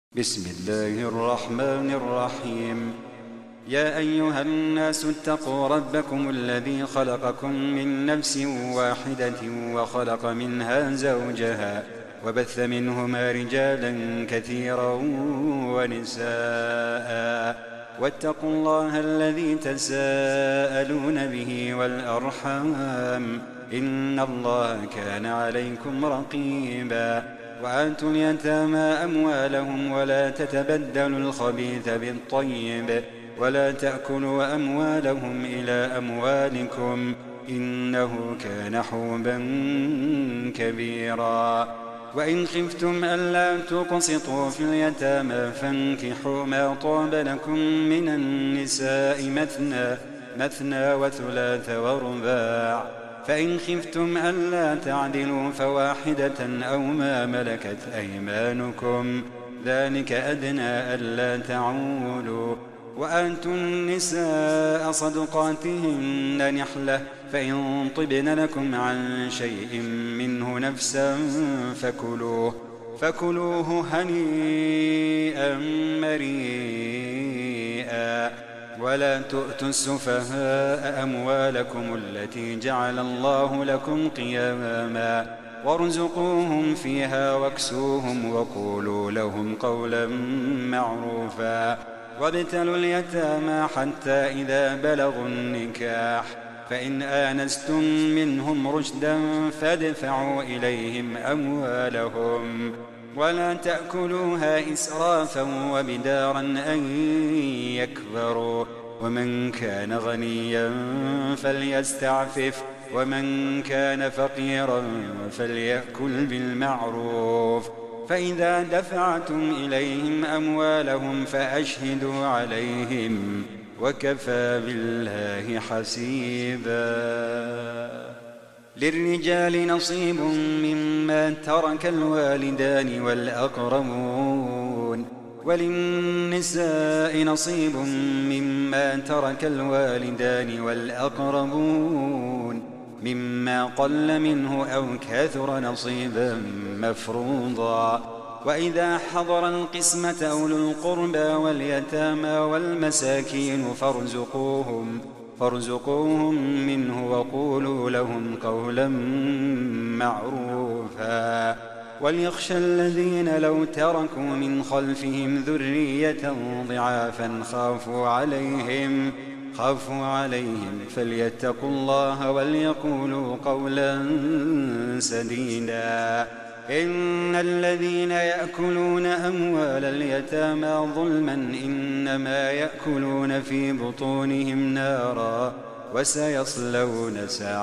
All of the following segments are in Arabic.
بسم الله الرحمن الرحيم. يا أيها الناس اتقوا ربكم الذي خلقكم من نفس واحدة وخلق منها زوجها وبث منهما رجالا كثيرا ونساء واتقوا الله الذي تساءلون به والأرحام إن الله كان عليكم رقيبا. وآتوا اليتامى أموالهم ولا تتبدلوا الخبيث بالطيب ولا تأكلوا أموالهم إلى أموالكم إنه كان حوبا كبيرا. وإن خفتم ألا تقسطوا في اليتامى فانكحوا ما طاب لكم من النساء مثنى وثلاث ورباع، فإن خفتم ألا تعدلوا فواحدة أو ما ملكت أيمانكم ذلك أدنى ألا تعولوا. وآتوا النساء صدقاتهن نحلة، فإن طبن لكم عن شيء منه نفسا فكلوه هنيئا مريئا. ولا تؤتوا السفهاء أموالكم التي جعل الله لكم قياما وارزقوهم فيها واكسوهم وقولوا لهم قولا معروفا. وابتلوا اليتامى حتى إذا بلغوا النكاح، فإن آنستم منهم رشدا فادفعوا إليهم أموالهم ولا تأكلوها إسرافا وبدارا أن يكبروا. ومن كان غنيا فليستعفف ومن كان فقيرا فليأكل بالمعروف. فإذا دفعتم إليهم أموالهم فأشهدوا عليهم وكفى بالله حسيبا. للرجال نصيب مما ترك الوالدان والأقربون وللنساء نصيب مما ترك الوالدان والأقربون مما قل منه أو كثر نصيبا مفروضا. وإذا حضر القسمة أولو القربى واليتامى والمساكين فارزقوهم منه وقولوا لهم قولا معروفا. وليخشى الذين لو تركوا من خلفهم ذرية ضعافا خافوا عليهم فليتقوا الله وليقولوا قولا سديدا. إن الذين يأكلون أموال اليتامى ظلما إنما يأكلون في بطونهم نارا وسيصلون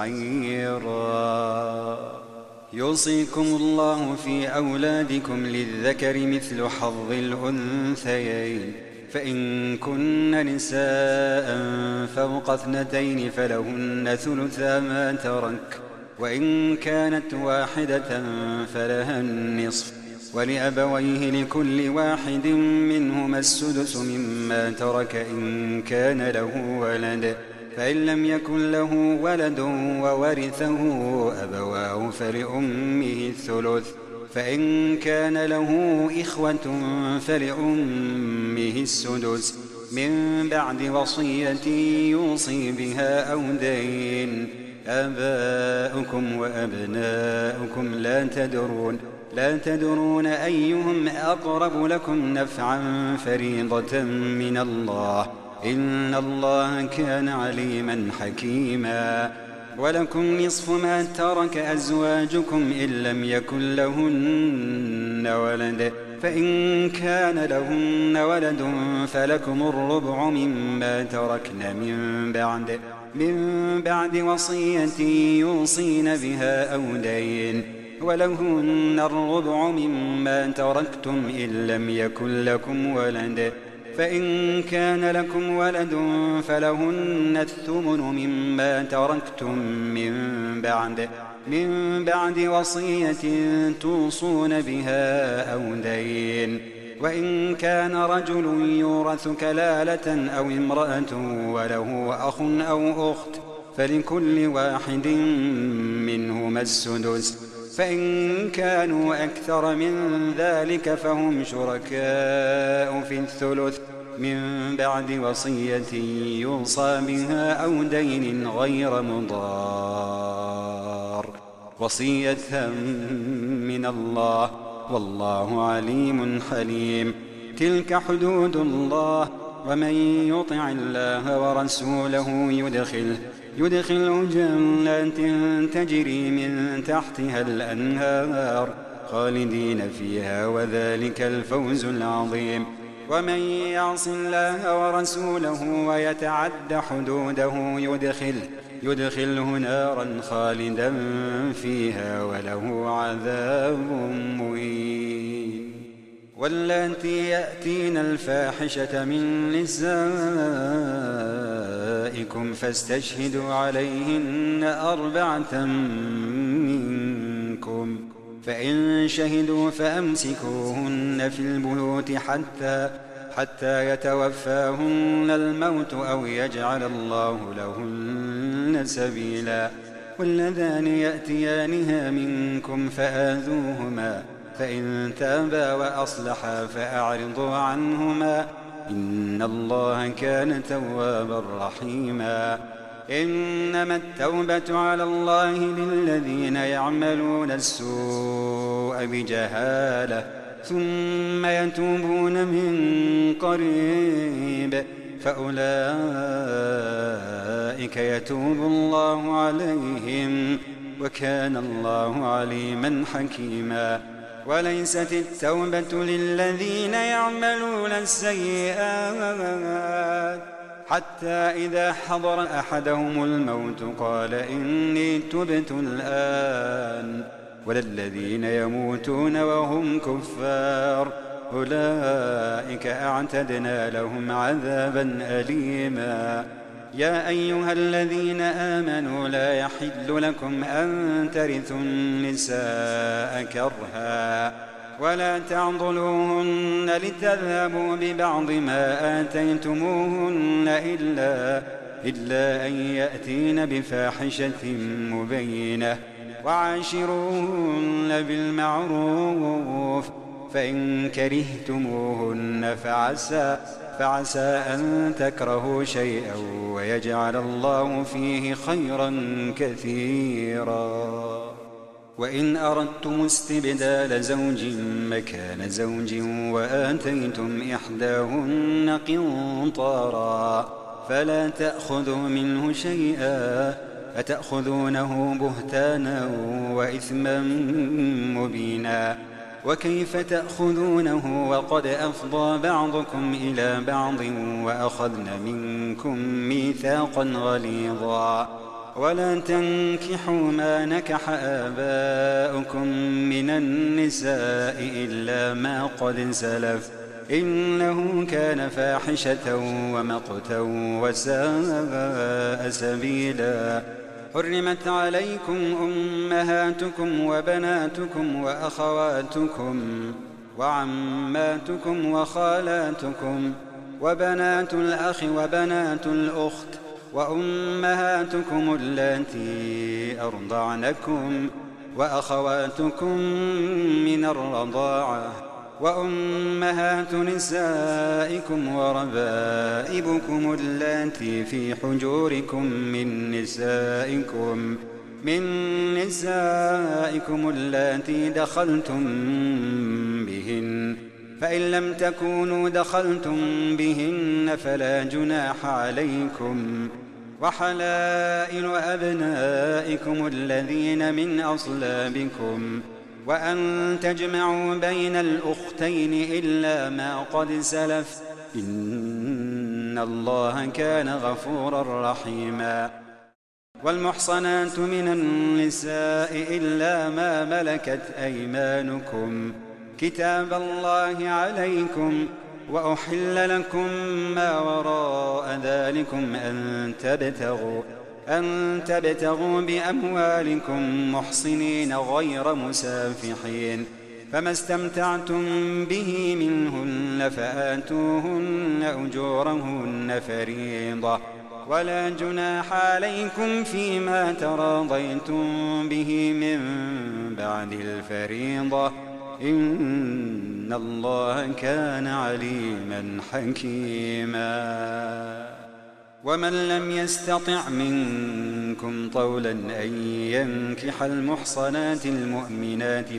سعيرا. يوصيكم الله في أولادكم للذكر مثل حظ الأنثيين، فإن كن نساء فوق 2 فلهن ثلثا ما ترك، وإن كانت واحدة فلها النصف، ولأبويه لكل واحد منهما السدس مما ترك إن كان له ولد، فإن لم يكن له ولد وورثه أبواه فلأمه الثلث، فإن كان له إخوة فلأمه السدس من بعد وصية يوصي بها أو دين. آباؤكم وأبناؤكم لا تدرون أيهم أقرب لكم نفعا فريضة من الله إن الله كان عليما حكيما. ولكم نصف ما ترك أزواجكم إن لم يكن لهن ولد، فإن كان لهن ولد فلكم الربع مما تركن من بعد وصية يوصين بها أو دين، ولهن الربع مما تركتم إن لم يكن لكم ولد، فإن كان لكم ولد فلهن الثمن مما تركتم من بعد وصية توصون بها أو دين. وإن كان رجل يورث كلالة أو امرأة وله أخ أو أخت فلكل واحد منهما السدس، فإن كانوا أكثر من ذلك فهم شركاء في الثلث من بعد وصية يوصى بها أو دين غير مضار، وصية من الله والله عليم حليم. تلك حدود الله، ومن يطع الله ورسوله يدخله جنات تجري من تحتها الأنهار خالدين فيها، وذلك الفوز العظيم. ومن يعص الله ورسوله ويتعد حدوده يدخله نارا خالدا فيها وله عذاب مهين. واللاتي يأتين الفاحشة من نسائكم فاستشهدوا عليهن 4 منكم، فإن شهدوا فأمسكوهن في البيوت حتى يتوفاهن الموت أو يجعل الله لهن سبيلا. واللذان يأتيانها منكم فآذوهما، فإن تابا وأصلحا فأعرضوا عنهما، إن الله كان توابا رحيما. إنما التوبة على الله للذين يعملون السوء بجهالة ثم يتوبون من قريب فأولئك يتوب الله عليهم، وكان الله عليما حكيما. وليست التوبة للذين يعملون السيئات حتى إذا حضر أحدهم الموت قال إني تبت الآن، وللذين يموتون وهم كفار أولئك أعتدنا لهم عذابا أليما. يا أيها الذين آمنوا لا يحل لكم أن ترثوا النساء كرها ولا تعضلوهن لتذهبوا ببعض ما آتيتموهن إلا أن يأتين بفاحشة مبينة، وعاشروهن بالمعروف، فإن كرهتموهن فعسى أن تكرهوا شيئا ويجعل الله فيه خيرا كثيرا. وإن أردتم استبدال زوج مكان زوج وآتيتم إحداهن قنطارا فلا تأخذوا منه شيئا أتأخذونه بهتانا وإثما مبينا. وكيف تأخذونه وقد أفضى بعضكم إلى بعض وأخذن منكم ميثاقا غليظا. ولا تنكحوا ما نكح آباؤكم من النساء إلا ما قد سلف إنه كان فاحشة ومقتا وساء سبيلا. حرمت عليكم أمهاتكم وبناتكم وأخواتكم وعماتكم وخالاتكم وبنات الأخ وبنات الأخت وأمهاتكم اللاتي أرضعنكم وأخواتكم من الرضاعة وأمهات نسائكم وربائبكم اللاتي في حجوركم من نسائكم اللاتي دخلتم بهن، فإن لم تكونوا دخلتم بهن فلا جناح عليكم. وحلائل أبنائكم الذين من أصلابكم، وأن تجمعوا بين الأختين إلا ما قد سلف إن الله كان غفورا رحيما. والمحصنات من النساء إلا ما ملكت أيمانكم كتاب الله عليكم، وأحل لكم ما وراء ذلكم أن تبتغوا بأموالكم محصنين غير مسافحين، فما استمتعتم به منهن فآتوهن أجورهن فريضة، ولا جناح عليكم فيما تراضيتم به من بعد الفريضة إن الله كان عليما حكيما ومن لم يستطع منكم طولا أن ينكح المحصنات المؤمنات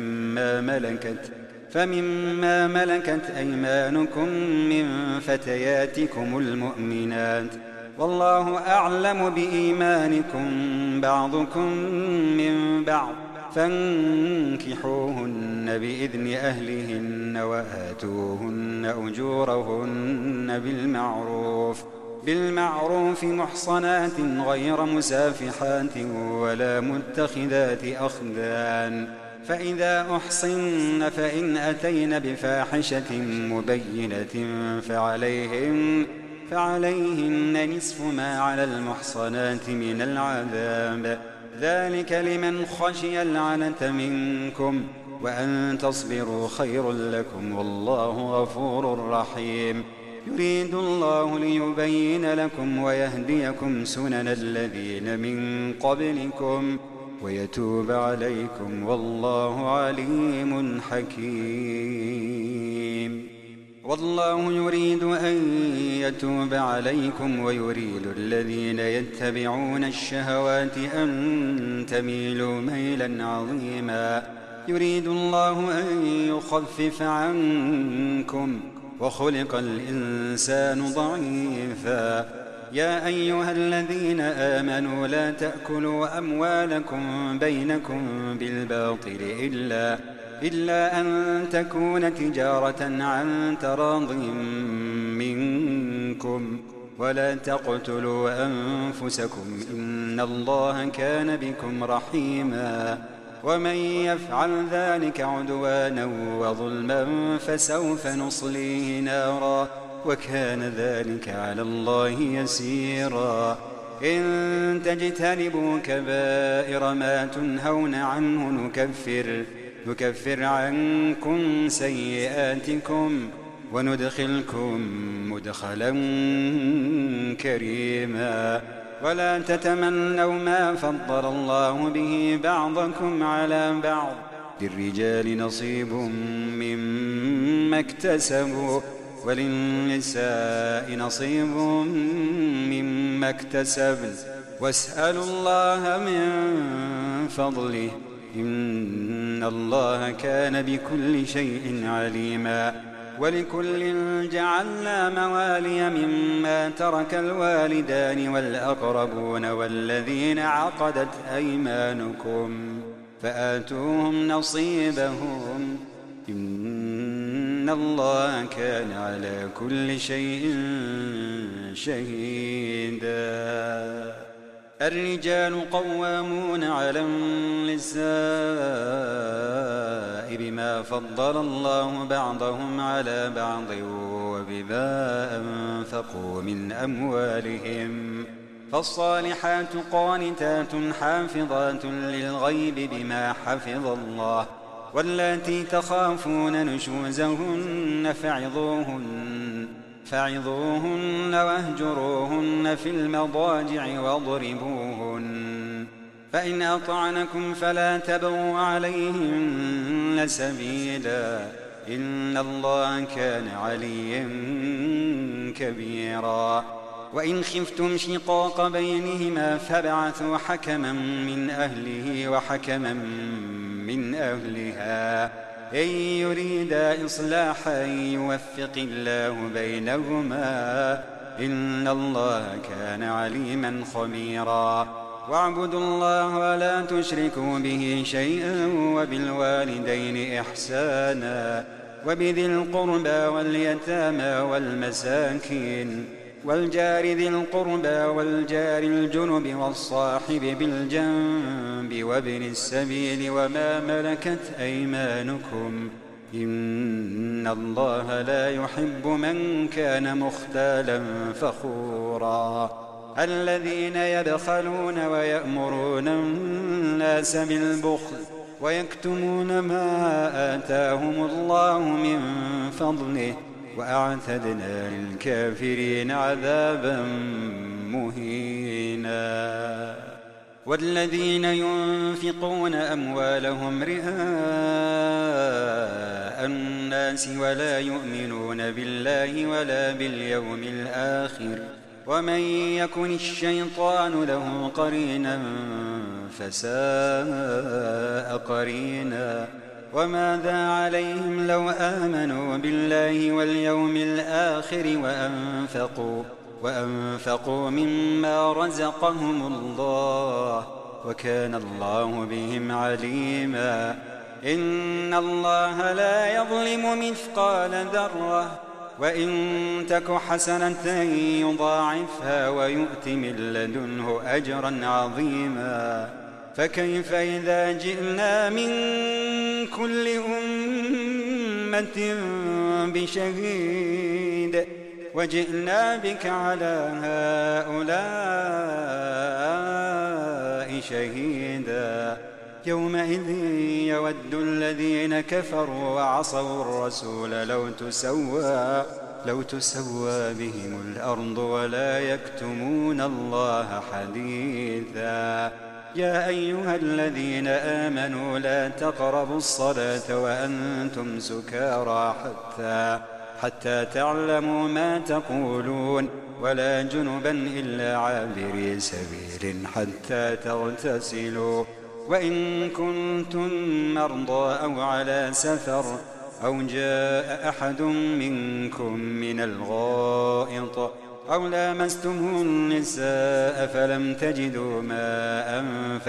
فمما ملكت أيمانكم من فتياتكم المؤمنات والله أعلم بإيمانكم بعضكم من بعض فانكحوهن بإذن أهلهن وآتوهن أجورهن بالمعروف محصنات غير مسافحات ولا متخذات أخدان فإذا أحصن فإن أتين بفاحشة مبينة فعليهن نصف ما على المحصنات من العذاب ذلك لمن خشي العنة منكم وأن تصبروا خير لكم والله غفور رحيم يريد الله ليبين لكم ويهديكم سنن الذين من قبلكم ويتوب عليكم والله عليم حكيم والله يريد أن يتوب عليكم ويريد الذين يتبعون الشهوات أن تميلوا ميلا عظيما يريد الله أن يخفف عنكم وخلق الإنسان ضعيفا يا أيها الذين آمنوا لا تأكلوا أموالكم بينكم بالباطل إلا أن تكون تجارة عن تراض منكم ولا تقتلوا أنفسكم إن الله كان بكم رحيما ومن يفعل ذلك عدوانا وظلما فسوف نصليه نارا وكان ذلك على الله يسيرا إن تجتنبوا كبائر ما تنهون عنه نكفر عنكم سيئاتكم وندخلكم مدخلا كريما ولا تتمنوا ما فضل الله به بعضكم على بعض للرجال نصيب مما اكتسبوا وللنساء نصيب مما اكتسبن واسألوا الله من فضله إن الله كان بكل شيء عليما ولكل جعلنا موالي مما ترك الوالدان والأقربون والذين عقدت أيمانكم فآتوهم نصيبهم إن الله كان على كل شيء شهيدا الرجال قوامون على النساء بما فضل الله بعضهم على بعض وبما أنفقوا من أموالهم فالصالحات قانتات حافظات للغيب بما حفظ الله واللاتي تخافون نشوزهن فعظوهن واهجروهن في المضاجع واضربوهن فإن أطعنكم فلا تبغوا عليهن سبيلا إن الله كان عليا كبيرا وإن خفتم شقاق بينهما فابعثوا حكما من أهله وحكما من أهلها إن يريدا إصلاحا يوفق الله بينهما إن الله كان عليما خبيرا واعبدوا الله ولا تشركوا به شيئا وبالوالدين إحسانا وبذي القربى واليتامى والمساكين والجار ذي القربى والجار الجنب والصاحب بالجنب وابن السبيل وما ملكت أيمانكم إن الله لا يحب من كان مختالا فخورا الذين يبخلون ويأمرون الناس بالبخل ويكتمون ما آتاهم الله من فضله وأعتدنا للكافرين عذابا مهينا. والذين ينفقون أموالهم رئاء الناس ولا يؤمنون بالله ولا باليوم الآخر ومن يكن الشيطان له قرينا فساء قرينا. وماذا عليهم لو آمنوا بالله واليوم الآخر وأنفقوا مما رزقهم الله وكان الله بهم عليما. إن الله لا يظلم مثقال ذرة وإن تك حسنة يضاعفها ويؤت من لدنه أجرا عظيما. فكيف إذا جئنا من كل أمة بشهيد وجئنا بك على هؤلاء شهيدا. يومئذ يود الذين كفروا وعصوا الرسول لو تسوى بهم الأرض ولا يكتمون الله حديثا. يا أيها الذين آمنوا لا تقربوا الصلاة وأنتم سكارى حتى تعلموا ما تقولون ولا جنبا إلا عابري سبيل حتى تغتسلوا وإن كنتم مرضى أو على سفر أو جاء أحد منكم من الغائط أو لامستم النساء فلم تجدوا ماء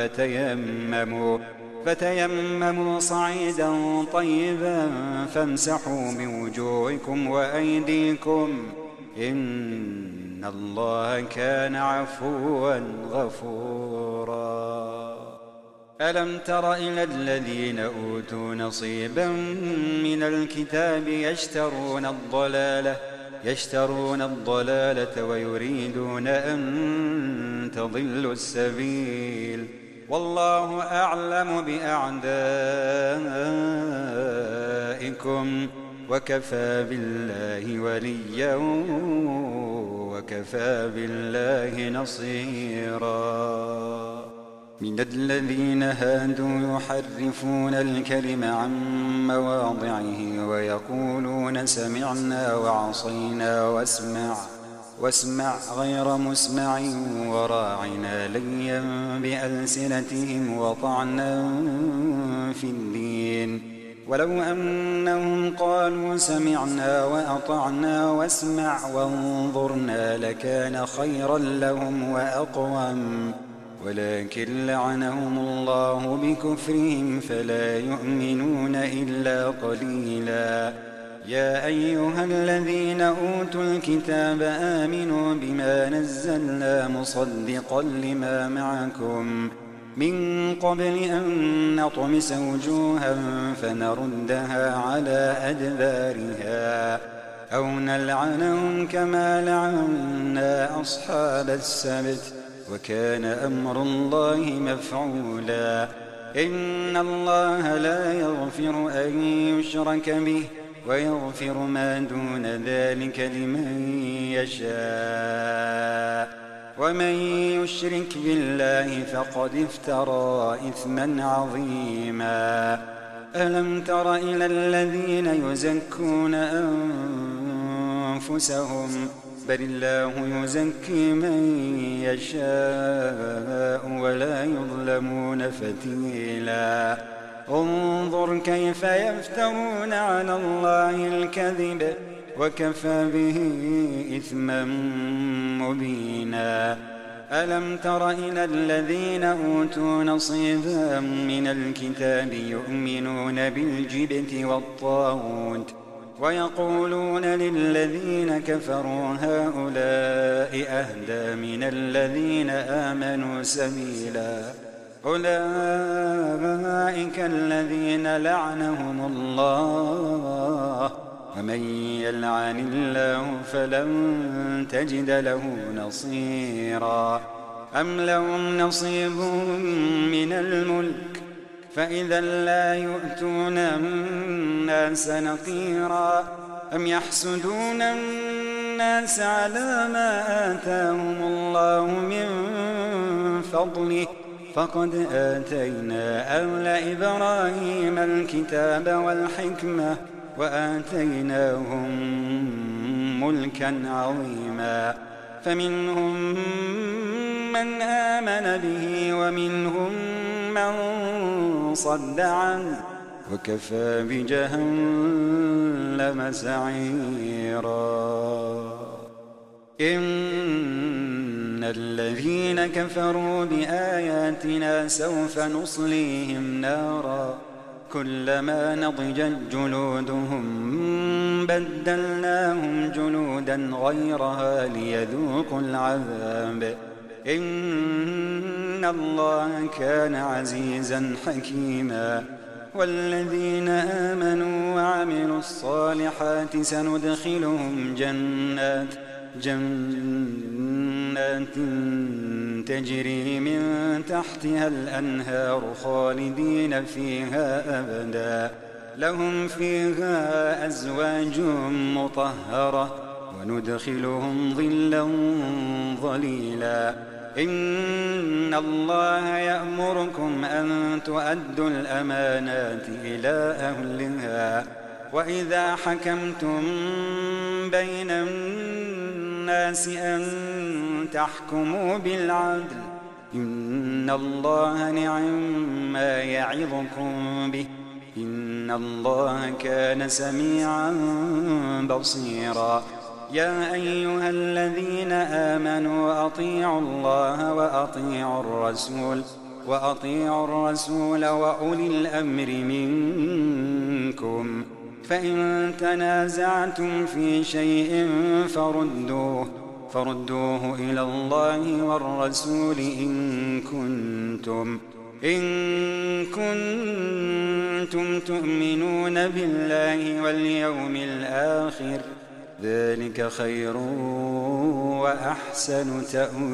فتيمموا صعيدا طيبا فامسحوا بوجوهكم وأيديكم إن الله كان عفوا غفورا. ألم تر إلى الذين أوتوا نصيبا من الكتاب يشترون الضلالة ويريدون أن تضلوا السبيل والله أعلم بأعدائكم وكفى بالله وليا وكفى بالله نصيرا. من الذين هادوا يحرفون الكلم عن مواضعه ويقولون سمعنا وعصينا واسمع غير مسمع وراعنا ليا بألسنتهم وطعنا في الدين ولو أنهم قالوا سمعنا وأطعنا واسمع وانظرنا لكان خيرا لهم وأقوم ولكن لعنهم الله بكفرهم فلا يؤمنون إلا قليلا. يا أيها الذين أوتوا الكتاب آمنوا بما نزلنا مصدقا لما معكم من قبل أن نطمس وجوها فنردها على أدبارها أو نلعنهم كما لعنا أصحاب السبت وكان أمر الله مفعولا. إن الله لا يغفر أن يشرك به ويغفر ما دون ذلك لمن يشاء ومن يشرك بالله فقد افترى إثما عظيما. ألم تر إلى الذين يزكون أنفسهم بل الله يزكي من يشاء ولا يظلمون فتيلا. انظر كيف يفترون على الله الكذب وكفى به إثما مبينا. ألم تر إلى الذين أوتوا نصيبا من الكتاب يؤمنون بالجبت والطاغوت ويقولون للذين كفروا هؤلاء أهدى من الذين آمنوا سبيلا. أولئك الذين لعنهم الله ومن يلعن الله فلن تجد له نصيرا. أم لهم نصيب من الملك فإذا لا يؤتون الناس نقيرا. أم يحسدون الناس على ما آتاهم الله من فضله فقد آتينا آل إبراهيم الكتاب والحكمة وآتيناهم ملكا عظيما فمنهم من آمن به ومنهم من صد عنه وكفى بجهنم سعيرا إن الذين كفروا بآياتنا سوف نصليهم نارا كلما نضجت جلودهم بدلناهم جلودا غيرها ليذوقوا العذاب إن الله كان عزيزا حكيما والذين آمنوا وعملوا الصالحات سندخلهم جنات تجري من تحتها الأنهار خالدين فيها أبدا لهم فيها أزواج مطهرة وندخلهم ظلا ظليلا إن الله يأمركم أن تؤدوا الأمانات إلى أهلها وإذا حكمتم بين الناس أن تحكموا بالعدل إن الله نعم ما يعظكم به إن الله كان سميعا بصيرا يا أيها الذين آمنوا أطيعوا الله وأطيعوا الرسول وأولي الأمر منكم فإن تنازعتم في شيء فردوه إلى الله والرسول إن كنتم تؤمنون بالله واليوم الآخر ذلك خير وأحسن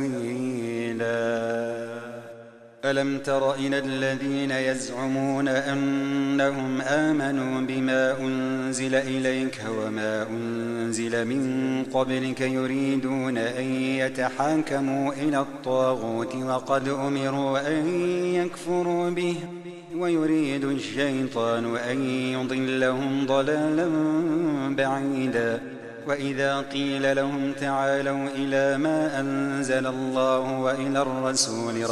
تأويلا ألم تر إلى الذين يزعمون أنهم آمنوا بما أنزل إليك وما أنزل من قبلك يريدون أن يتحاكموا إلى الطاغوت وقد أمروا أن يكفروا به ويريد الشيطان أن يضلهم ضلالا بعيدا وإذا قيل لهم تعالوا إلى ما أنزل الله وإلى الرسول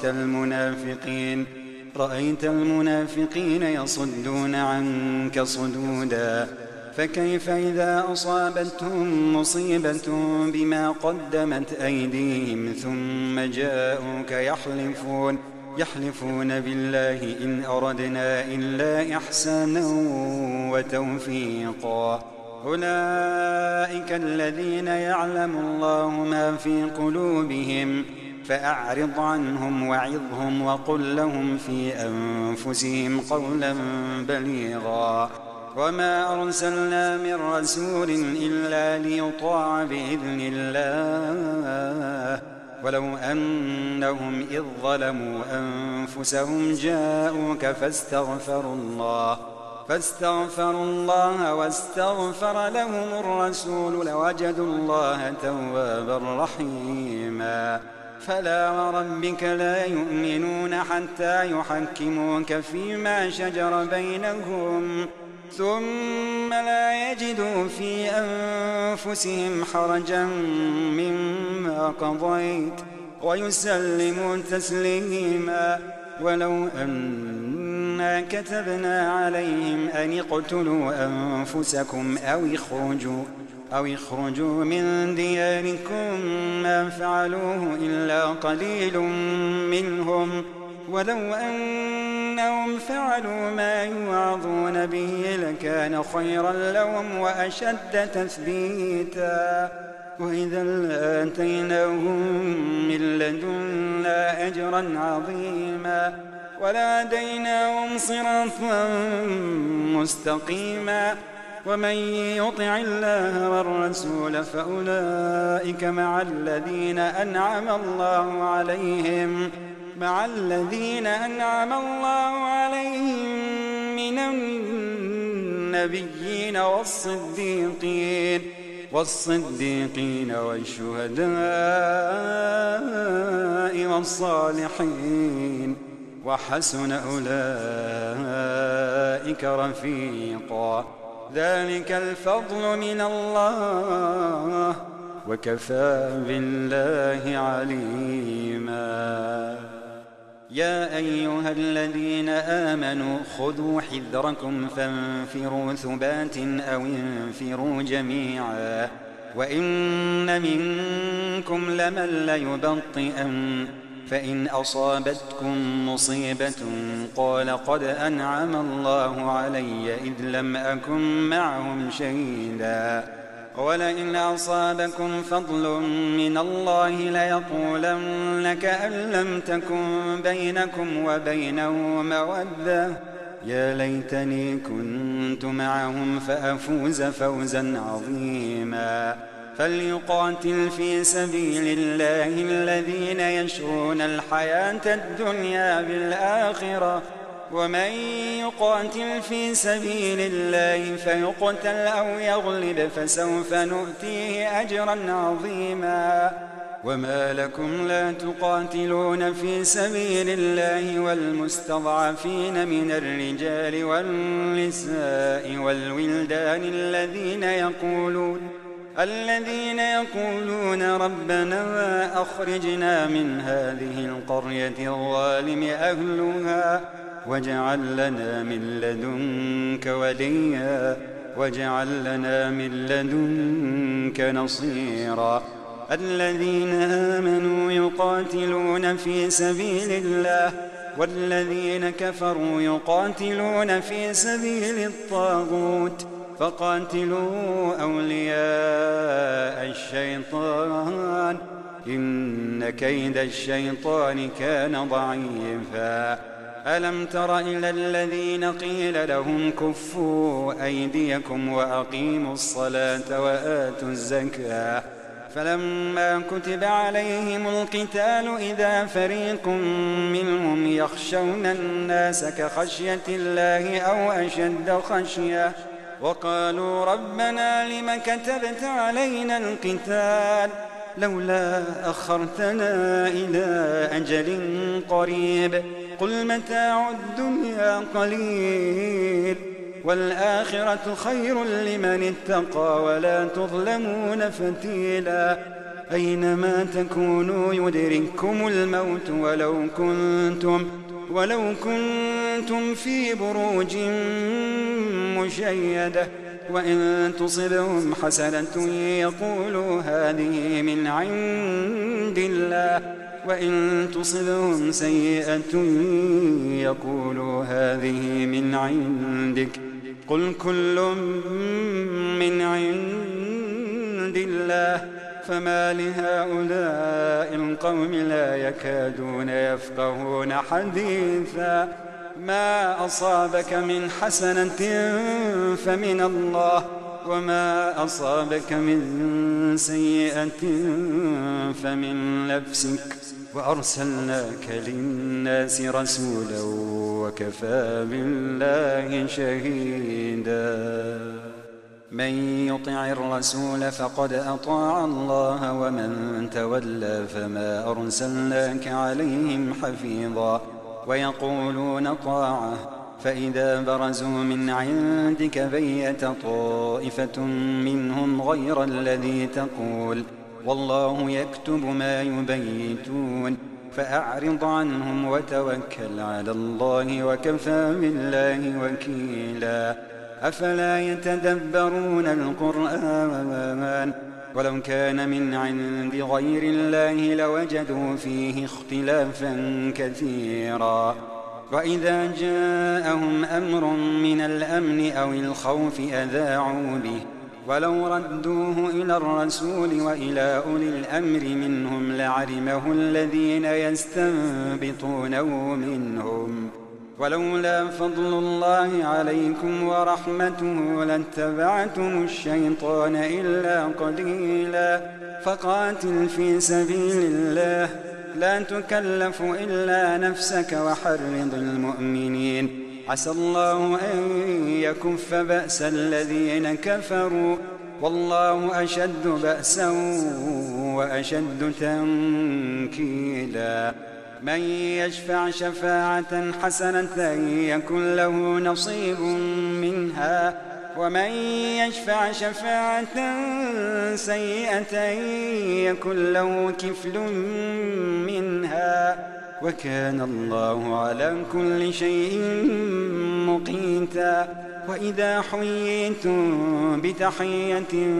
رأيت المنافقين يصدون عنك صدودا فكيف إذا أصابتهم مصيبة بما قدمت أيديهم ثم جاءوك يحلفون بالله إن أردنا إلا إحسانا وتوفيقا أولئك الذين يعلم الله ما في قلوبهم فأعرض عنهم وعظهم وقل لهم في أنفسهم قولا بليغا وما أرسلنا من رسول إلا ليطاع بإذن الله ولو أنهم إذ ظلموا أنفسهم جاءوك فاستغفروا الله واستغفر لهم الرسول لوجدوا الله توابا رحيما فلا وربك لا يؤمنون حتى يحكموك فيما شجر بينهم ثم لا يجدوا في أنفسهم حرجا مما قضيت ويسلموا تسليما ولو أنا كتبنا عليهم أن اقتلوا أنفسكم أو اخرجوا من دياركم ما فعلوه إلا قليل منهم ولو أنهم فعلوا ما يوعظون به لكان خيرا لهم وأشد تثبيتا وإذا لآتيناهم من لدنا أجرا عظيما ولهديناهم صراطا مستقيما ومن يطع الله والرسول فأولئك مع الذين أنعم الله عليهم من النبيين والصديقين والشهداء والصالحين وحسن أولئك رفيقا ذلك الفضل من الله وكفى بالله عليما يا أيها الذين آمنوا خذوا حذركم فانفروا ثبات أو انفروا جميعا وإن منكم لمن ليبطئن فإن أصابتكم مصيبة قال قد أنعم الله علي إذ لم أكن معهم شهيدا ولئن أصابكم فضل من الله ليقولن كأن لم تكن بينكم وبينه مودة يا ليتني كنت معهم فأفوز فوزا عظيما فليقاتل في سبيل الله الذين يشرون الحياة الدنيا بالآخرة ومن يقاتل في سبيل الله فيقتل أو يغلب فسوف نؤتيه أجرا عظيما وما لكم لا تقاتلون في سبيل الله والمستضعفين من الرجال والنساء والولدان الذين يقولون ربنا أخرجنا من هذه القرية الظالم أهلها واجعل لنا من لدنك وليا واجعل لنا من لدنك نصيرا الذين آمنوا يقاتلون في سبيل الله والذين كفروا يقاتلون في سبيل الطاغوت فقاتلوا أولياء الشيطان إن كيد الشيطان كان ضعيفا ألم تر إلى الذين قيل لهم كفوا أيديكم وأقيموا الصلاة وآتوا الزكاة فلما كتب عليهم القتال إذا فريق منهم يخشون الناس كخشية الله أو أشد خشية وقالوا ربنا لم كتبت علينا القتال لولا أخرتنا إلى أجل قريب قل متاع الدنيا قليل والآخرة خير لمن اتقى ولا تظلمون فتيلا أينما تكونوا يدرككم الموت ولو كنتم في بروج مشيدة وإن تصبهم حسنة يقولوا هذه من عند الله وإن تصبهم سيئة يقولوا هذه من عندك قل كل من عند الله فما لهؤلاء القوم لا يكادون يفقهون حديثا ما أصابك من حسنة فمن الله وما أصابك من سيئة فمن نفسك وأرسلناك للناس رسولا وكفى بالله شهيدا من يطع الرسول فقد أطاع الله ومن تولى فما أرسلناك عليهم حفيظا ويقولون طاعة فإذا برزوا من عندك بيت طائفة منهم غير الذي تقول والله يكتب ما يبيتون فأعرض عنهم وتوكل على الله وكفى بالله وكيلا أفلا يتدبرون القرآن ولو كان من عند غير الله لوجدوا فيه اختلافا كثيرا وإذا جاءهم أمر من الأمن أو الخوف أذاعوا به ولو ردوه إلى الرسول وإلى أولي الأمر منهم لعلمه الذين يستنبطونه منهم ولولا فضل الله عليكم ورحمته لاتبعتم الشيطان إلا قليلا فقاتل في سبيل الله لا تكلف إلا نفسك وحرض المؤمنين عسى الله أن يكف بأس الذين كفروا والله أشد بأسا وأشد تنكيلا من يشفع شفاعة حسنة يكن له نصيب منها ومن يشفع شفاعة سيئة يكن له كفل منها وكان الله على كل شيء مقيتا وإذا حييتم بتحية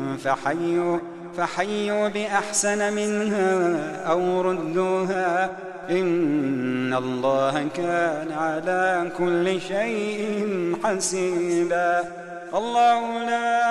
فحيوا بأحسن منها أو ردوها إن الله كان على كل شيء حسيبا الله لا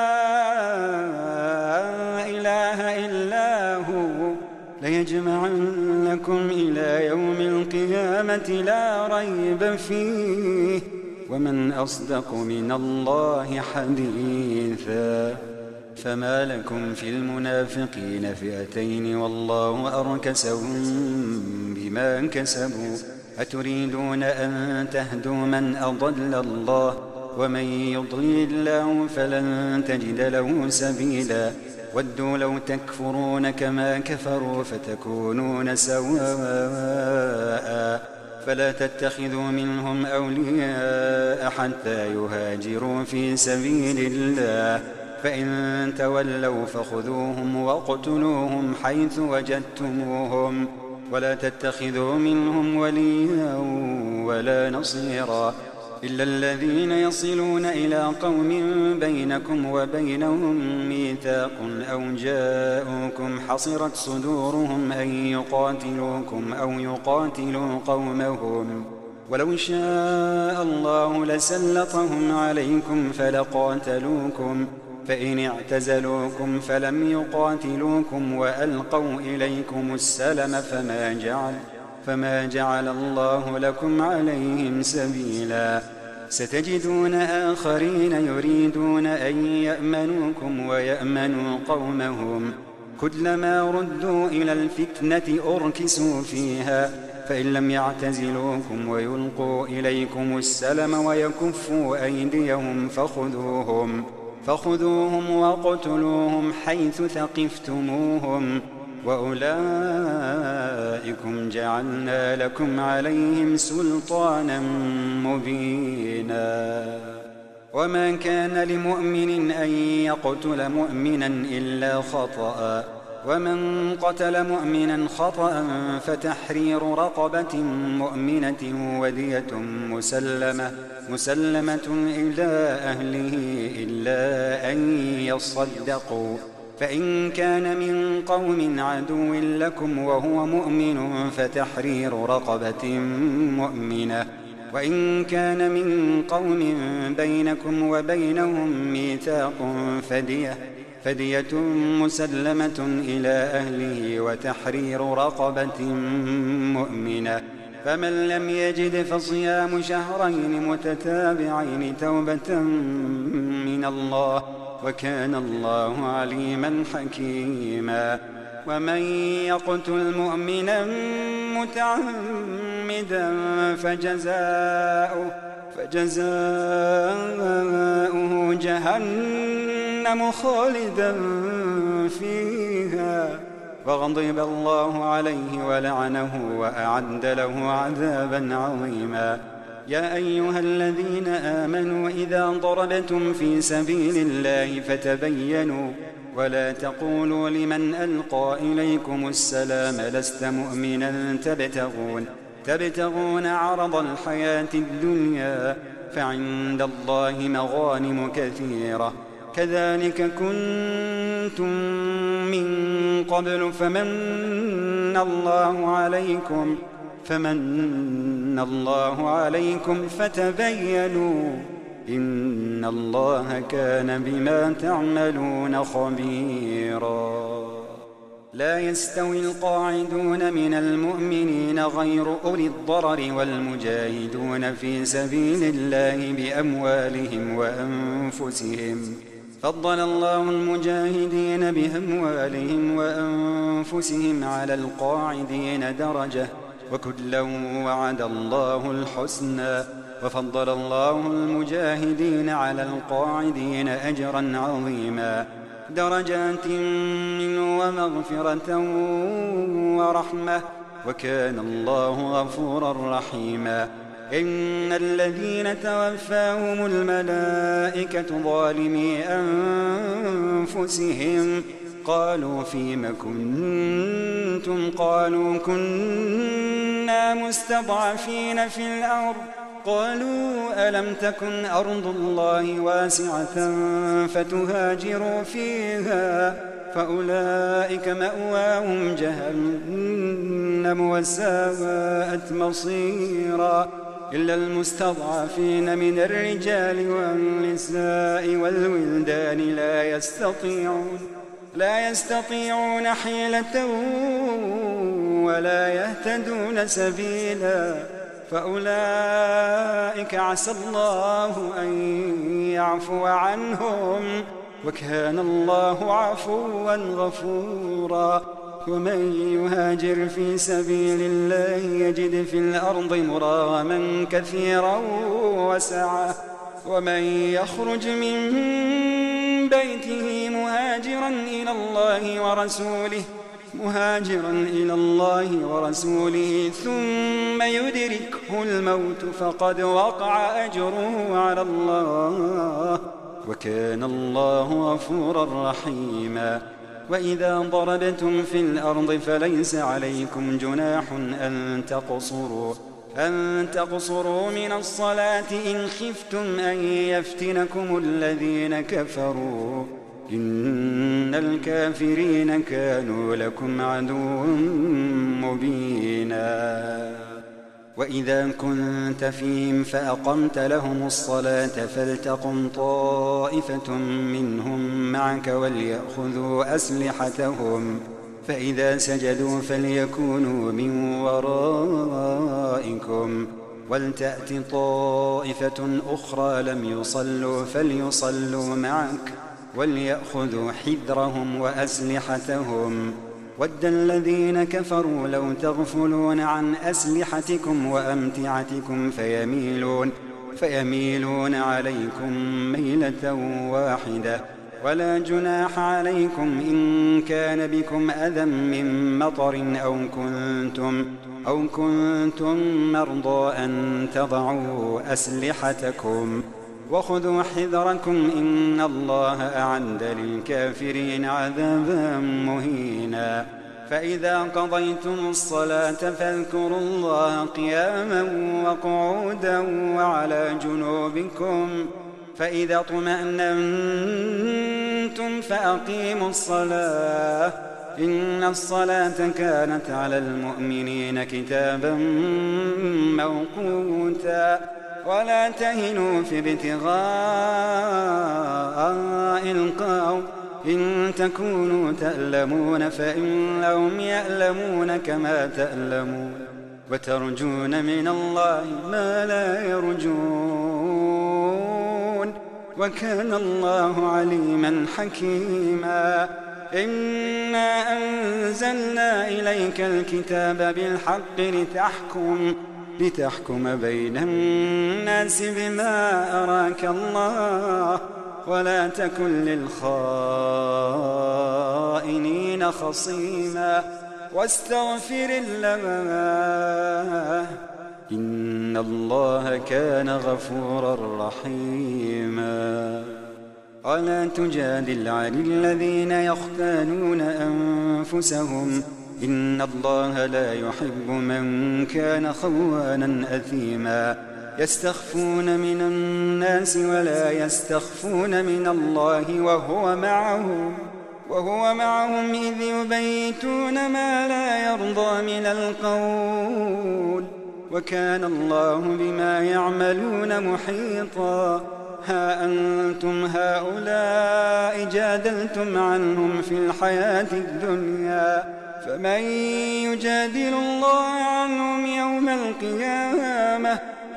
إله إلا هو ليجمعنكم إلى يوم القيامة لا ريب فيه ومن أصدق من الله حديثا فما لكم في المنافقين فئتين والله أركسهم بما كسبوا أتريدون أن تهدوا من أضل الله ومن يضلل الله فلن تجد له سبيلا ودوا لو تكفرون كما كفروا فتكونون سواء فلا تتخذوا منهم أولياء حتى يهاجروا في سبيل الله فإن تولوا فخذوهم واقتلوهم حيث وجدتموهم ولا تتخذوا منهم وليا ولا نصيرا إلا الذين يصلون إلى قوم بينكم وبينهم ميثاق أو جاءوكم حصرت صدورهم أن يقاتلوكم أو يقاتلوا قومهم ولو شاء الله لسلطهم عليكم فلقاتلوكم فإن اعتزلوكم فلم يقاتلوكم وألقوا إليكم السلم فما جعل الله لكم عليهم سبيلا ستجدون آخرين يريدون أن يأمنوكم ويأمنوا قومهم كلما ردوا إلى الفتنة أركسوا فيها فإن لم يعتزلوكم ويلقوا إليكم السلم ويكفوا أيديهم فخذوهم واقتلوهم حيث ثقفتموهم وأولئكم جعلنا لكم عليهم سلطانا مبينا وما كان لمؤمن أن يقتل مؤمنا إلا خطأ ومن قتل مؤمنا خطأ فتحرير رقبة مؤمنة ودية مسلمة إلى أهله إلا أن يصدقوا فإن كان من قوم عدو لكم وهو مؤمن فتحرير رقبة مؤمنة وإن كان من قوم بينكم وبينهم ميثاق فدية مسلمة إلى أهله وتحرير رقبة مؤمنة فمن لم يجد فصيام شهرين متتابعين توبة من الله وكان الله عليما حكيما ومن يقتل مؤمنا متعمدا فجزاؤه جهنم خالدا فيها وغضب الله عليه ولعنه وأعد له عذابا عظيما يا أيها الذين آمنوا إذا ضربتم في سبيل الله فتبينوا ولا تقولوا لمن ألقى إليكم السلام لست مؤمنا تبتغون عرض الحياة الدنيا فعند الله مغانم كثيرة كذلك كنتم من قبل فمن الله عليكم فتبينوا إن الله كان بما تعملون خبيرا لا يستوي القاعدون من المؤمنين غير أولي الضرر والمجاهدون في سبيل الله بأموالهم وأنفسهم فضل الله المجاهدين بأموالهم وأنفسهم على القاعدين درجة وكلا وعد الله الحسنى وفضل الله المجاهدين على القاعدين أجرا عظيما درجات منه ومغفرة ورحمة وكان الله غفورا رحيما إن الذين توفاهم الملائكة ظالمي أنفسهم قالوا فيم كنتم قالوا كنا مستضعفين في الأرض قالوا ألم تكن أرض الله واسعة فتهاجروا فيها فأولئك مأواهم جهنم وساءت مصيرا إلا المستضعفين من الرجال والنساء والولدان لا يستطيعون حيلة ولا يهتدون سبيلا فأولئك عسى الله أن يعفو عنهم وكان الله عفوا غفورا ومن يهاجر في سبيل الله يجد في الأرض مراغما كثيرا وسعة ومن يخرج من بيته مهاجرا إلى الله ورسوله ثم يدركه الموت فقد وقع أجره على الله وكان الله غفورا رحيما وإذا ضربتم في الأرض فليس عليكم جناح أن تقصروا من الصلاة إن خفتم أن يفتنكم الذين كفروا إن الكافرين كانوا لكم عدوا مبينا وإذا كنت فيهم فأقمت لهم الصلاة فلتقم طائفة منهم معك وليأخذوا أسلحتهم فإذا سجدوا فليكونوا من ورائكم ولتأت طائفة أخرى لم يصلوا فليصلوا معك وليأخذوا حذرهم وأسلحتهم ود الذين كفروا لو تغفلون عن أسلحتكم وأمتعتكم فيميلون عليكم ميلة واحدة ولا جناح عليكم إن كان بكم أذى من مطر أو كنتم مرضى أن تضعوا أسلحتكم وخذوا حذركم إن الله أعد للكافرين عذابا مهينا فإذا قضيتم الصلاة فاذكروا الله قياما وقعودا وعلى جنوبكم فإذا اطمأننتم فأقيموا الصلاة إن الصلاة كانت على المؤمنين كتابا موقوتا ولا تهنوا في ابتغاء القوم إن تكونوا تألمون فإنهم يألمون كما تألمون وترجون من الله ما لا يرجون وكان الله عليما حكيما إنا أنزلنا إليك الكتاب بالحق لتحكم بين الناس بما أراك الله ولا تكن للخائنين خصيما واستغفر الله إن الله كان غفورا رحيما ولا تجادل عن الذين يختانون أنفسهم إن الله لا يحب من كان خوانا أثيما يستخفون من الناس ولا يستخفون من الله وهو معهم إذ يبيتون ما لا يرضى من القول وكان الله بما يعملون محيطا ها أنتم هؤلاء جادلتم عنهم في الحياة الدنيا فمن يجادل الله عنهم يوم القيامة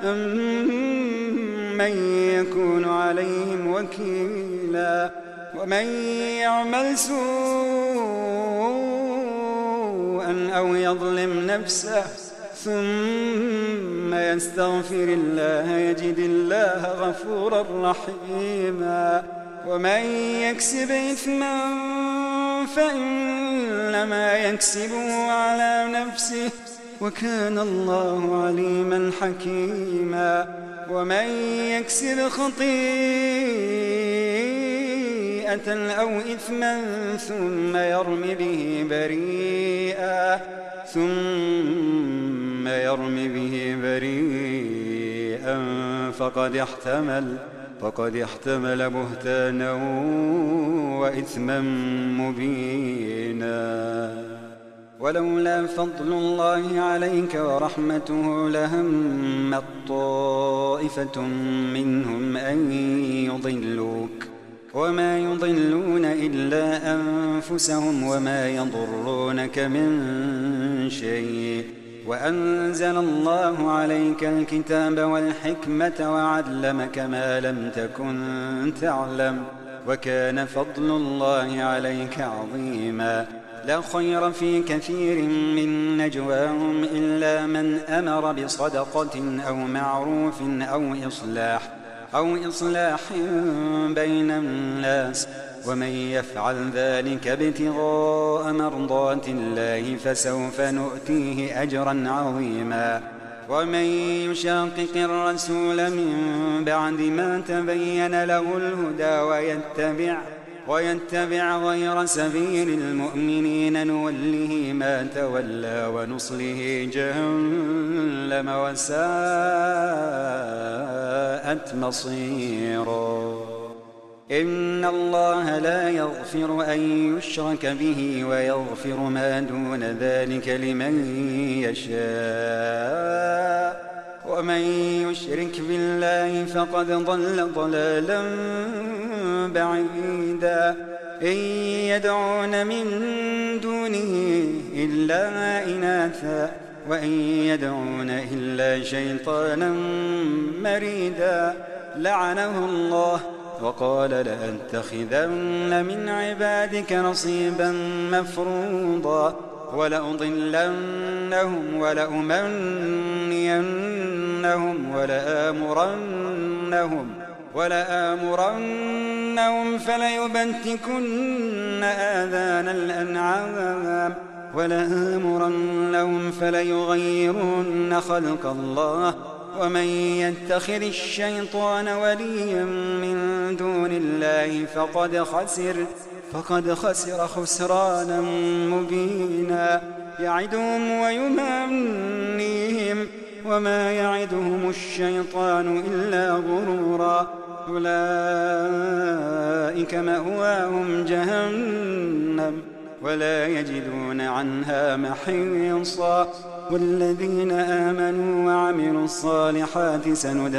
من يكون عليهم وكيلا ومن يعمل سوءا أو يظلم نفسه ثم يستغفر الله يجد الله غفورا رحيما ومن يكسب إثما فإنما يكسبه على نفسه وكان الله عليما حكيما ومن يكسب خطيئة أو إثما ثم يرم به بريئا فقد احتمل بهتانا وإثما مبينا ولولا فضل الله عليك ورحمته لهمت طائفة منهم أن يضلوك وما يضلون إلا أنفسهم وما يضرونك من شيء وأنزل الله عليك الكتاب والحكمة وعلمك ما لم تكن تعلم وكان فضل الله عليك عظيما لا خير في كثير من نجواهم إلا من أمر بصدقة أو معروف أو إصلاح بين الناس ومن يفعل ذلك ابتغاء مرضات الله فسوف نؤتيه أجرا عظيما ومن يشاقق الرسول من بعد ما تبين له الهدى ويتبع غير سبيل المؤمنين نوله ما تولى ونصله جهنم وساءت مصيرا إن الله لا يغفر أن يشرك به ويغفر ما دون ذلك لمن يشاء ومن يشرك بالله فقد ضل ضلالا بعيدا إن يدعون من دونه إلا إناثا وإن يدعون إلا شيطانا مريدا لعنه الله وقال لأتخذن من عبادك نصيبا مفروضا ولأضلنهم ولآمرنهم فليبتكن آذان الأنعام ولآمرنهم فليغيرن خلق الله ومن يتخذ الشيطان وليا من دون الله فقد خسر خسرانا مبينا يعدهم ويمنيهم وما يعدهم الشيطان إلا غرورا أولئك مأواهم جهنم ولا يجدون عنها محيصا والذين آمنوا وعملوا الصالحات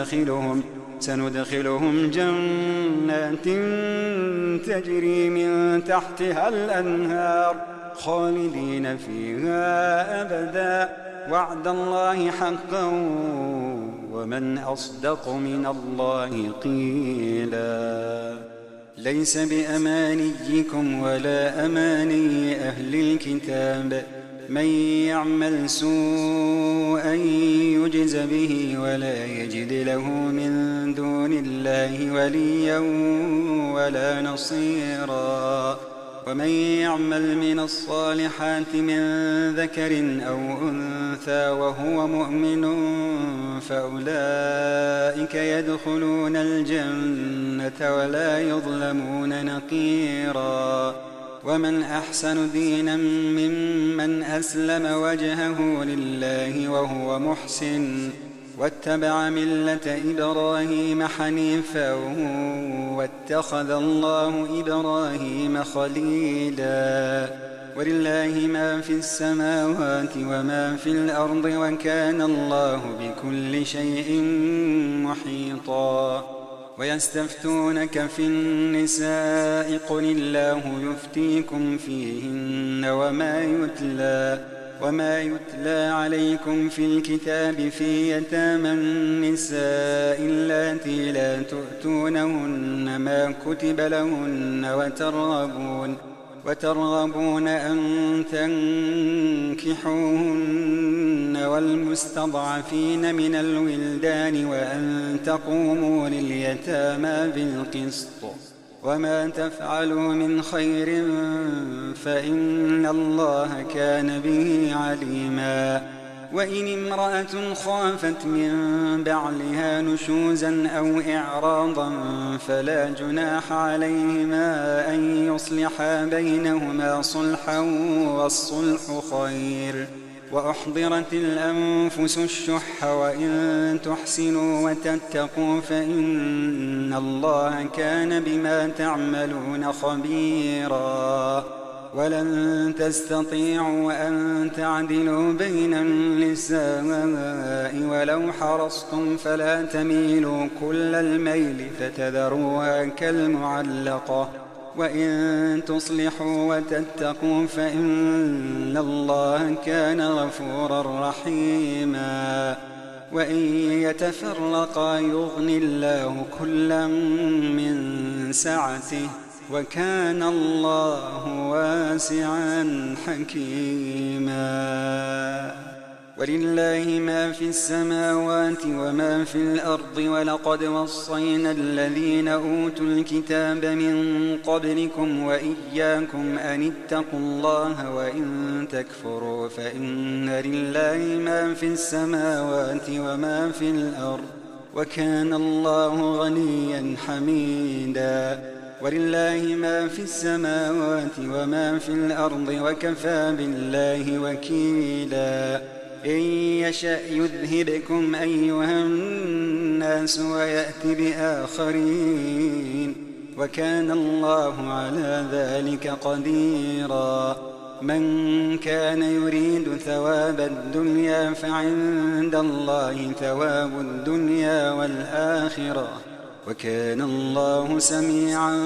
سندخلهم جنات تجري من تحتها الأنهار خالدين فيها أبدا وعد الله حقا ومن أصدق من الله قيلا ليس بأمانيكم ولا أماني أهل الكتاب من يعمل سوءا يجز به ولا يجد له من دون الله وليا ولا نصيرا ومن يعمل من الصالحات من ذكر أو أنثى وهو مؤمن فأولئك يدخلون الجنة ولا يظلمون نقيرا ومن أحسن دينا ممن أسلم وجهه لله وهو محسن واتبع ملة إبراهيم حنيفا واتخذ الله إبراهيم خليلا ولله ما في السماوات وما في الأرض وكان الله بكل شيء محيطا ويستفتونك في النساء قل الله يفتيكم فيهن وما يتلى عليكم في الكتاب في يتامى النساء اللاتي لا تؤتونهن ما كتب لهن وترغبون أن تنكحوهن والمستضعفين من الولدان وأن تقوموا لليتامى بالقسط وما تفعلوا من خير فإن الله كان به عليما. وإن امرأة خافت من بعلها نشوزا أو إعراضا فلا جناح عليهما أن يصلحا بينهما صلحا والصلح خير. وأحضرت الأنفس الشح وإن تحسنوا وتتقوا فإن الله كان بما تعملون خبيرا. ولن تستطيعوا أن تعدلوا بين النساء ولو حرصتم فلا تميلوا كل الميل فتذروها كالمعلقة. وإن تصلحوا وتتقوا فإن الله كان غفورا رحيما. وإن يتفرقا يغن الله كلا من سعته وكان الله واسعا حكيما. ولله ما في السماوات وما في الأرض ولقد وصينا الذين أوتوا الكتاب من قبلكم وإياكم أن اتقوا الله وإن تكفروا فإن لله ما في السماوات وما في الأرض وكان الله غنيا حميدا. ولله ما في السماوات وما في الأرض وكفى بالله وكيلا. إن يشأ يذهبكم أيها الناس ويأت بآخرين وكان الله على ذلك قديرا. من كان يريد ثواب الدنيا فعند الله ثواب الدنيا والآخرة وكان الله سميعا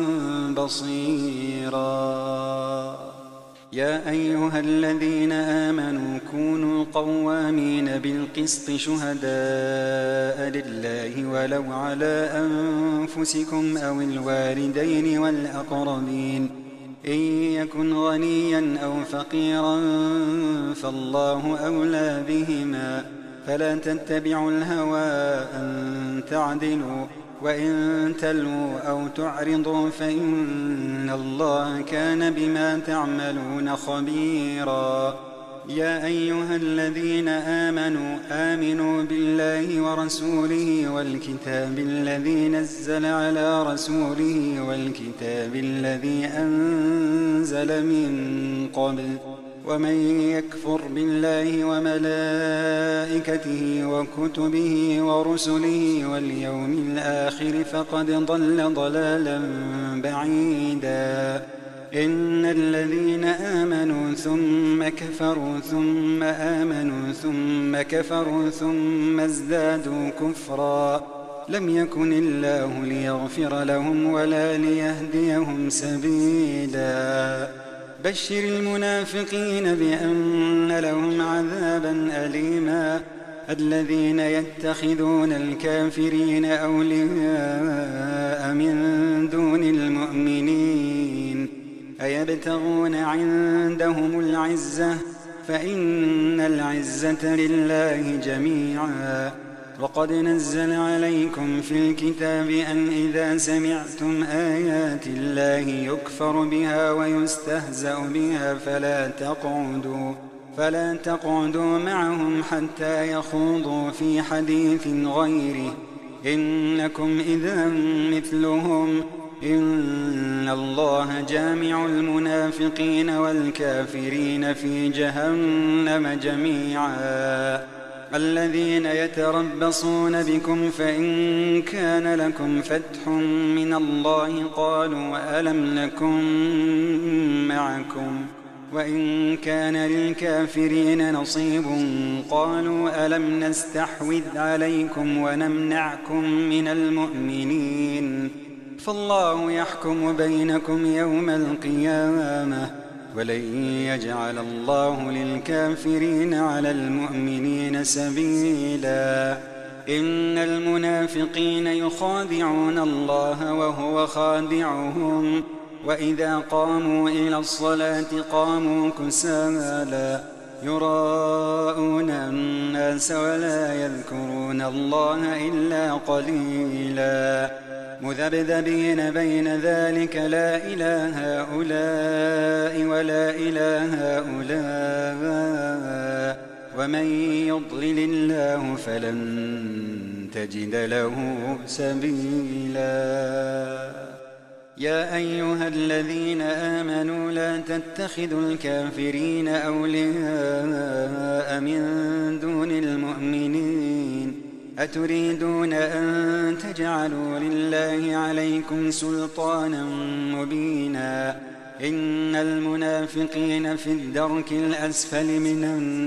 بصيرا. يا أيها الذين آمنوا كونوا قوامين بالقسط شهداء لله ولو على أنفسكم أو الوالدين والأقربين إن يكن غنيا أو فقيرا فالله أولى بهما فلا تتبعوا الهوى أن تعدلوا وإن تلووا أو تعرضوا فإن الله كان بما تعملون خبيرا. يا أيها الذين آمنوا بالله ورسوله والكتاب الذي نزل على رسوله والكتاب الذي أنزل من قبل ومن يكفر بالله وملائكته وكتبه ورسله واليوم الآخر فقد ضل ضلالا بعيدا. إن الذين آمنوا ثم كفروا ثم آمنوا ثم كفروا ثم ازدادوا كفرا لم يكن الله ليغفر لهم ولا ليهديهم سبيلا. بشر المنافقين بأن لهم عذابا أليما. الذين يتخذون الكافرين أولياء من دون المؤمنين أيبتغون عندهم العزة فإن العزة لله جميعا. وقد نزل عليكم في الكتاب أن إذا سمعتم آيات الله يكفر بها ويستهزأ بها فلا تقعدوا معهم حتى يخوضوا في حديث غيره إنكم إذا مثلهم إن الله جامع المنافقين والكافرين في جهنم جميعا. الذين يتربصون بكم فإن كان لكم فتح من الله قالوا ألم نكن معكم وإن كان للكافرين نصيب قالوا ألم نستحوذ عليكم ونمنعكم من المؤمنين فالله يحكم بينكم يوم القيامة ولن يجعل الله للكافرين على المؤمنين سبيلا. إن المنافقين يخادعون الله وهو خادعهم وإذا قاموا إلى الصلاة قاموا كسالى يراءون الناس ولا يذكرون الله إلا قليلا مذبذبين بين ذلك لا إله هؤلاء ولا إله هؤلاء ومن يضلل الله فلن تجد له سبيلا يا أيها الذين آمنوا لا تتخذوا الكافرين أولياء من دون المؤمنين أتريدون أن تجعلوا لله عليكم سلطانا مبينا إن المنافقين في الدرك الأسفل من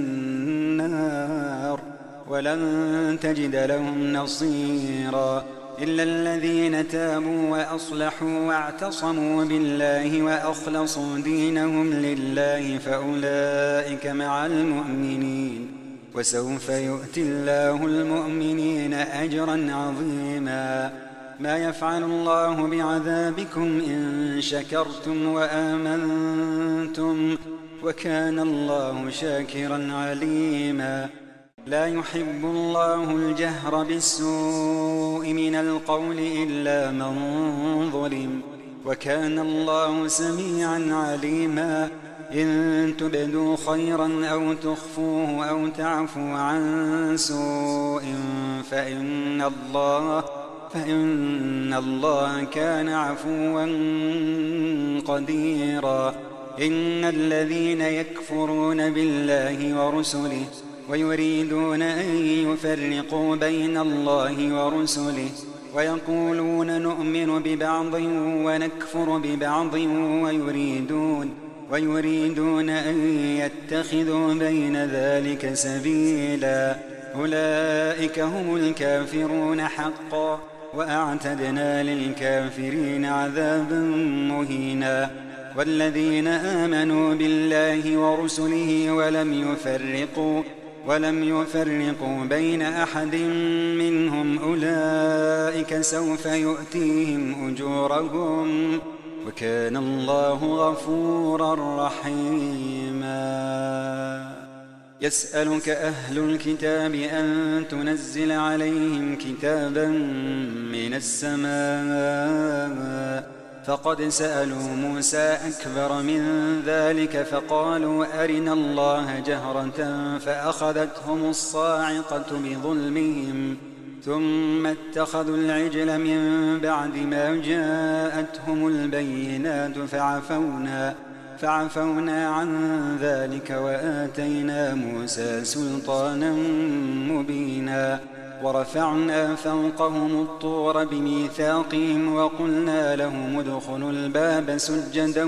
النار ولن تجد لهم نصيرا إلا الذين تابوا وأصلحوا واعتصموا بالله وأخلصوا دينهم لله فأولئك مع المؤمنين وسوف يؤتي الله المؤمنين أجرا عظيما ما يفعل الله بعذابكم إن شكرتم وآمنتم وكان الله شاكرا عليما لا يحب الله الجهر بالسوء من القول إلا من ظلم وكان الله سميعا عليما إن تبدوا خيرا أو تخفوه أو تعفوا عن سوء فإن الله كان عفوا قديرا إن الذين يكفرون بالله ورسله ويريدون أن يفرقوا بين الله ورسله ويقولون نؤمن ببعض ونكفر ببعض ويريدون أن يتخذوا بين ذلك سبيلا أولئك هم الكافرون حقا وأعتدنا للكافرين عذابا مهينا والذين آمنوا بالله ورسله ولم يفرقوا بين أحد منهم أولئك سوف يؤتيهم أجورهم وكان الله غفورا رحيما يسألك أهل الكتاب أن تنزل عليهم كتابا من السماء فقد سألوا موسى أكبر من ذلك فقالوا أرنا الله جهرة فأخذتهم الصاعقة بظلمهم ثم اتخذوا العجل من بعد ما جاءتهم البينات فعفونا عن ذلك وآتينا موسى سلطانا مبينا ورفعنا فوقهم الطور بميثاقهم وقلنا لهم ادخلوا الباب سجدا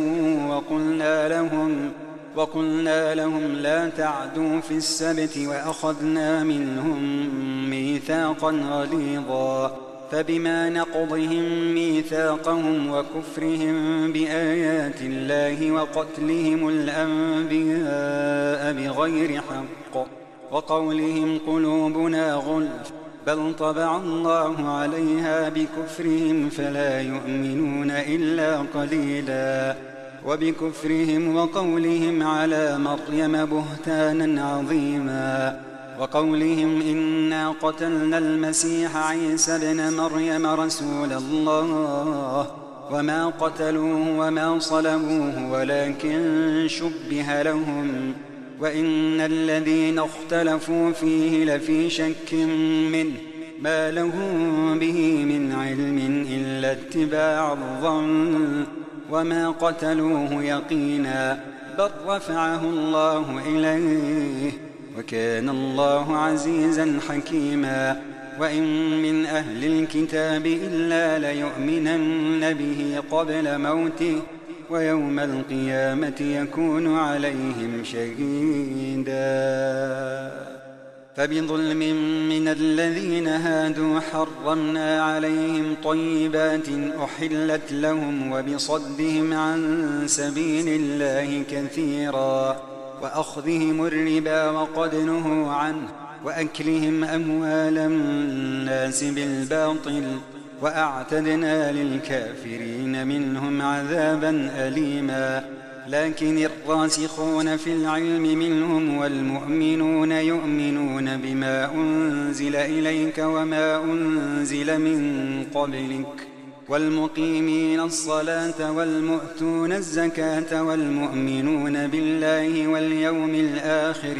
وقلنا لهم لا تعدوا في السبت وأخذنا منهم ميثاقا غليظا فبما نقضهم ميثاقهم وكفرهم بآيات الله وقتلهم الأنبياء بغير حق وقولهم قلوبنا غلف بل طبع الله عليها بكفرهم فلا يؤمنون إلا قليلا وبكفرهم وقولهم على مريم بهتانا عظيما وقولهم إنا قتلنا المسيح عيسى ابن مريم رسول الله وما قتلوه وما صلبوه ولكن شبه لهم وإن الذين اختلفوا فيه لفي شك منه ما لهم به من علم إلا اتباع الظن وما قتلوه يقينا بل رفعه الله إليه وكان الله عزيزا حكيما وإن من أهل الكتاب إلا ليؤمنن به قبل موته ويوم القيامة يكون عليهم شهيدا فبظلم من الذين هادوا حرمنا عليهم طيبات أحلت لهم وبصدهم عن سبيل الله كثيرا وأخذهم الربا وقد نهوا عنه وأكلهم أموال الناس بالباطل وأعتدنا للكافرين منهم عذابا أليما. لكن الراسخون في العلم منهم والمؤمنون يؤمنون بما أنزل إليك وما أنزل من قبلك والمقيمين الصلاة والمؤتون الزكاة والمؤمنون بالله واليوم الآخر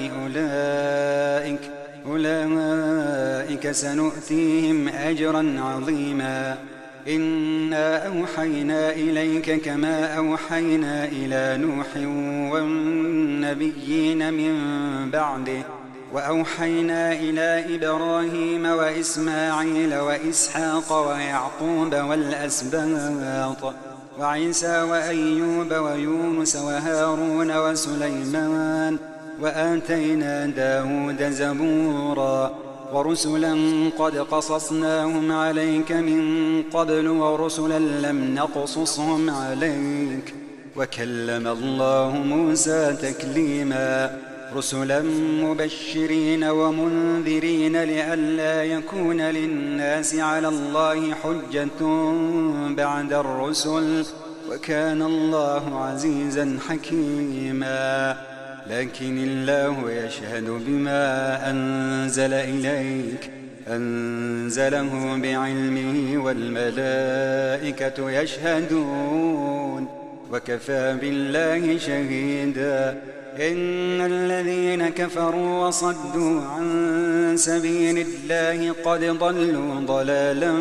أولئك سنؤتيهم أجرا عظيما. إنا أوحينا إليك كما أوحينا إلى نوح والنبيين من بعده وأوحينا إلى إبراهيم وإسماعيل وإسحاق ويعقوب والأسباط وعيسى وأيوب ويونس وهارون وسليمان وآتينا داود زبورا ورسلا قد قصصناهم عليك من قبل ورسلا لم نقصصهم عليك وكلم الله موسى تكليما. رسلا مبشرين ومنذرين لئلا يكون للناس على الله حجة بعد الرسل وكان الله عزيزا حكيما. لكن الله يشهد بما أنزل إليك أنزله بعلمه والملائكة يشهدون وكفى بالله شهيدا. إن الذين كفروا وصدوا عن سبيل الله قد ضلوا ضلالا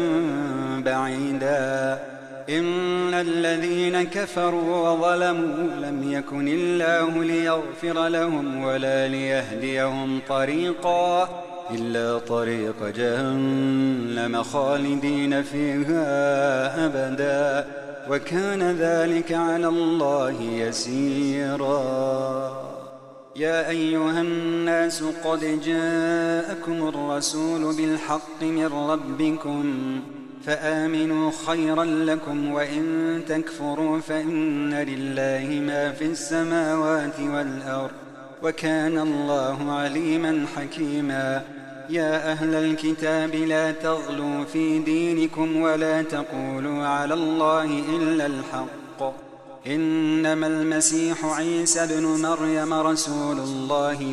بعيدا. إن الذين كفروا وظلموا لم يكن الله ليغفر لهم ولا ليهديهم طريقا إلا طريق جهنم خالدين فيها أبدا وكان ذلك على الله يسيرا. يا أيها الناس قد جاءكم الرسول بالحق من ربكم فآمنوا خيرا لكم وإن تكفروا فإن لله ما في السماوات والأرض وكان الله عليما حكيما. يا أهل الكتاب لا تغلوا في دينكم ولا تقولوا على الله إلا الحق إنما المسيح عيسى ابن مريم رسول الله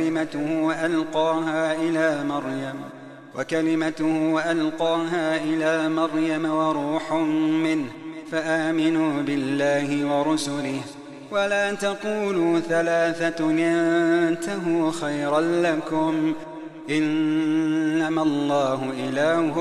وكلمته ألقاها إلى مريم وروح منه فآمنوا بالله ورسله ولا تقولوا ثلاثة ينتهوا خيرا لكم إنما الله إله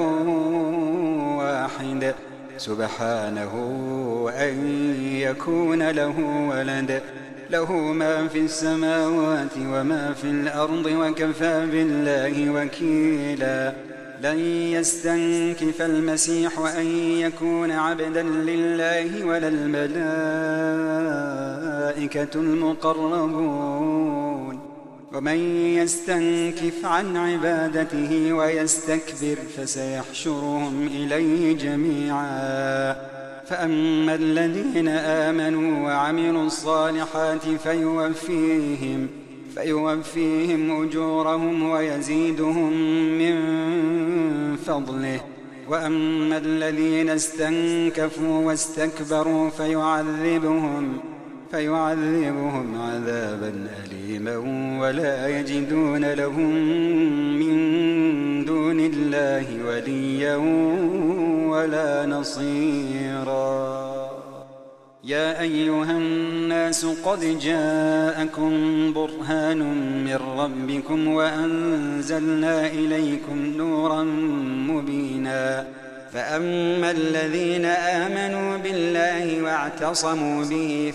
واحد سبحانه أن يكون له ولد له ما في السماوات وما في الأرض وكفى بالله وكيلا. لن يستنكف المسيح أن يكون عبدا لله ولا الملائكة المقربون ومن يستنكف عن عبادته ويستكبر فسيحشرهم إليه جميعا. فأما الذين آمنوا وعملوا الصالحات فيوفيهم أجورهم ويزيدهم من فضله وأما الذين استنكفوا واستكبروا فيعذبهم عذابا أليما ولا يجدون لهم من دون الله وليا ولا نصيرا. يا أيها الناس قد جاءكم برهان من ربكم وأنزلنا إليكم نورا مبينا. فأما الذين آمنوا بالله واعتصموا به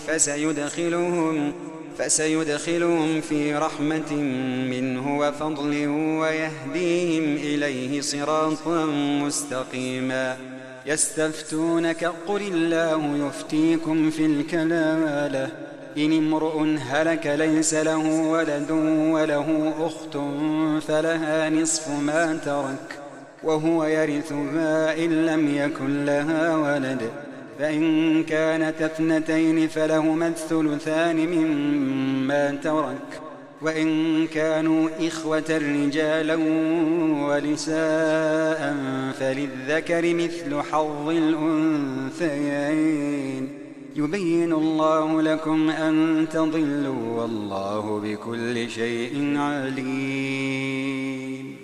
فسيدخلهم في رحمة منه وفضل ويهديهم إليه صراطا مستقيما. يستفتونك قل الله يفتيكم في الكلالة إن امرؤ هلك ليس له ولد وله أخت فلها نصف ما ترك وهو يرثها إن لم يكن لها ولد فإن كانت اثنتين فلهما الثلثان مما ترك وإن كانوا إخوة رجالا ونساء فللذكر مثل حظ الأنثيين يبين الله لكم أن تضلوا والله بكل شيء عليم.